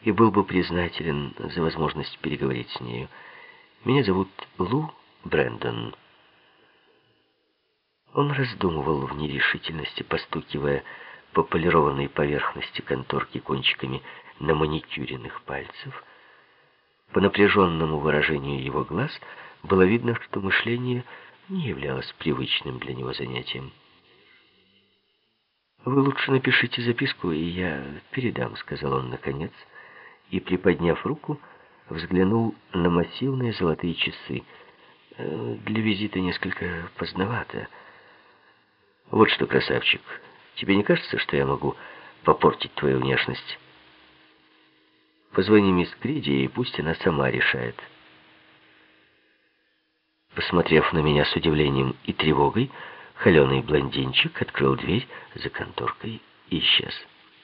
и был бы признателен за возможность переговорить с нею. Меня зовут Лу Брэндон». Он раздумывал в нерешительности, постукивая по полированной поверхности конторки кончиками на маникюренных пальцев. По напряженному выражению его глаз было видно, что мышление не являлось привычным для него занятием. «Вы лучше напишите записку, и я передам», — сказал он наконец, и, приподняв руку, взглянул на массивные золотые часы. «Для визита несколько поздновато. Вот что, красавчик, тебе не кажется, что я могу попортить твою внешность? Позвони мисс Криди, и пусть она сама решает». Посмотрев на меня с удивлением и тревогой, холеный блондинчик открыл дверь за конторкой и исчез.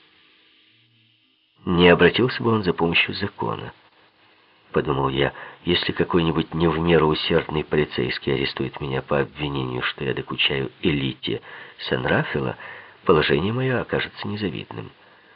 «Не обратился бы он за помощью закона», — подумал я. «Если какой-нибудь не в меру усердный полицейский арестует меня по обвинению, что я докучаю элите Сан-Рафаэла, положение мое окажется незавидным».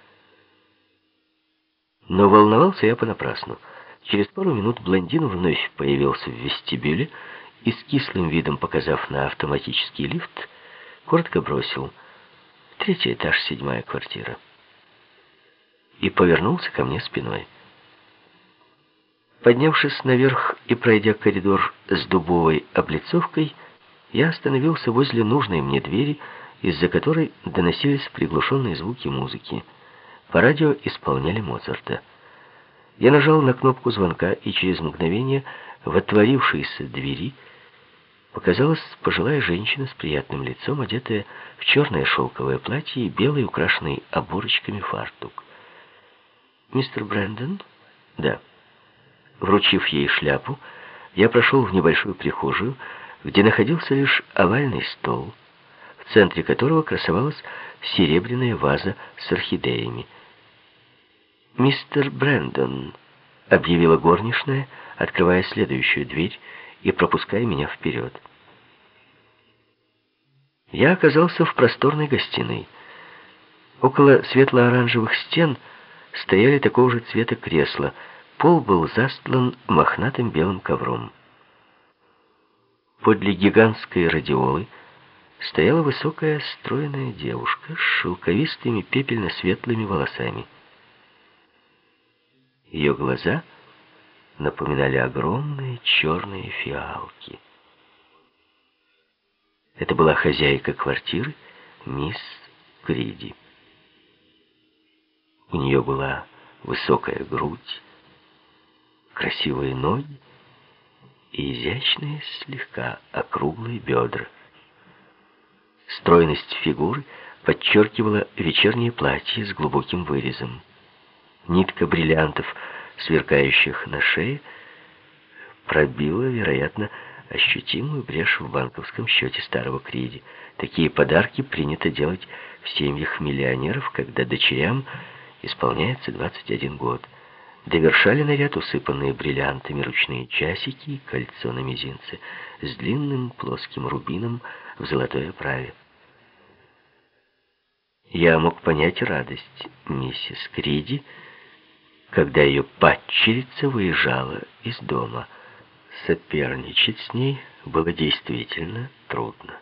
Но волновался я понапрасну. Через пару минут блондин вновь появился в вестибюле и, с кислым видом показав на автоматический лифт, коротко бросил: «3-й этаж, 7-я квартира», и повернулся ко мне спиной. Поднявшись наверх и пройдя коридор с дубовой облицовкой, я остановился возле нужной мне двери, из-за которой доносились приглушенные звуки музыки. По радио исполняли Моцарта. Я нажал на кнопку звонка, и через мгновение в отворившейся двери показалась пожилая женщина с приятным лицом, одетая в черное шелковое платье и белый, украшенный оборочками фартук. «Мистер Брэндон?» «Да». Вручив ей шляпу, я прошел в небольшую прихожую, где находился лишь овальный стол, в центре которого красовалась серебряная ваза с орхидеями. «Мистер Брэндон», — объявила горничная, открывая следующую дверь и пропуская меня вперед. Я оказался в просторной гостиной. Около светло-оранжевых стен стояли такого же цвета кресла. Пол был застлан мохнатым белым ковром. Подле гигантской радиолы стояла высокая стройная девушка с шелковистыми пепельно-светлыми волосами. Ее глаза напоминали огромные черные фиалки. Это была хозяйка квартиры, мисс Криди. У нее была высокая грудь, красивые ноги и изящные, слегка округлые бедра. Стройность фигуры подчеркивала вечернее платье с глубоким вырезом. Нитка бриллиантов, сверкающих на шее, пробила, вероятно, ощутимую брешь в банковском счете старого Криди. Такие подарки принято делать в семьях миллионеров, когда дочерям исполняется 21 год. Довершали наряд усыпанные бриллиантами ручные часики и кольцо на мизинце с длинным плоским рубином в золотой оправе. Я мог понять радость миссис Криди, когда ее падчерица выезжала из дома. Соперничать с ней было действительно трудно.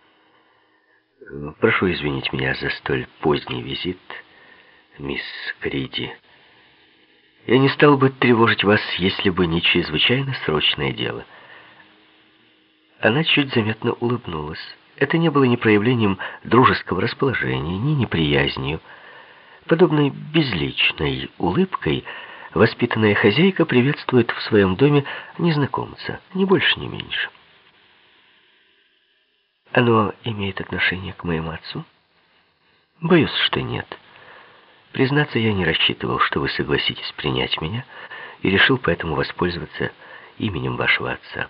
«Прошу извинить меня за столь поздний визит, мисс Криди. Я не стал бы тревожить вас, если бы не чрезвычайно срочное дело». Она чуть заметно улыбнулась. Это не было ни проявлением дружеского расположения, ни неприязнью. Подобной безличной улыбкой воспитанная хозяйка приветствует в своем доме незнакомца, ни больше, ни меньше. «Оно имеет отношение к моему отцу?» «Боюсь, что нет. Признаться, я не рассчитывал, что вы согласитесь принять меня, и решил поэтому воспользоваться именем вашего отца».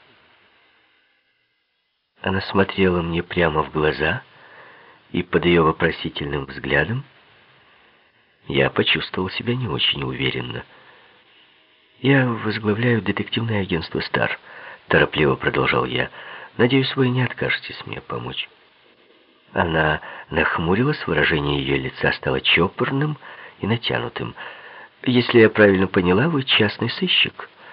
Она смотрела мне прямо в глаза, и под ее вопросительным взглядом я почувствовал себя не очень уверенно. «Я возглавляю детективное агентство «Стар», — торопливо продолжал я. «Надеюсь, вы не откажетесь мне помочь». Она нахмурилась, выражение ее лица стало чопорным и натянутым. Если я правильно поняла, вы частный сыщик.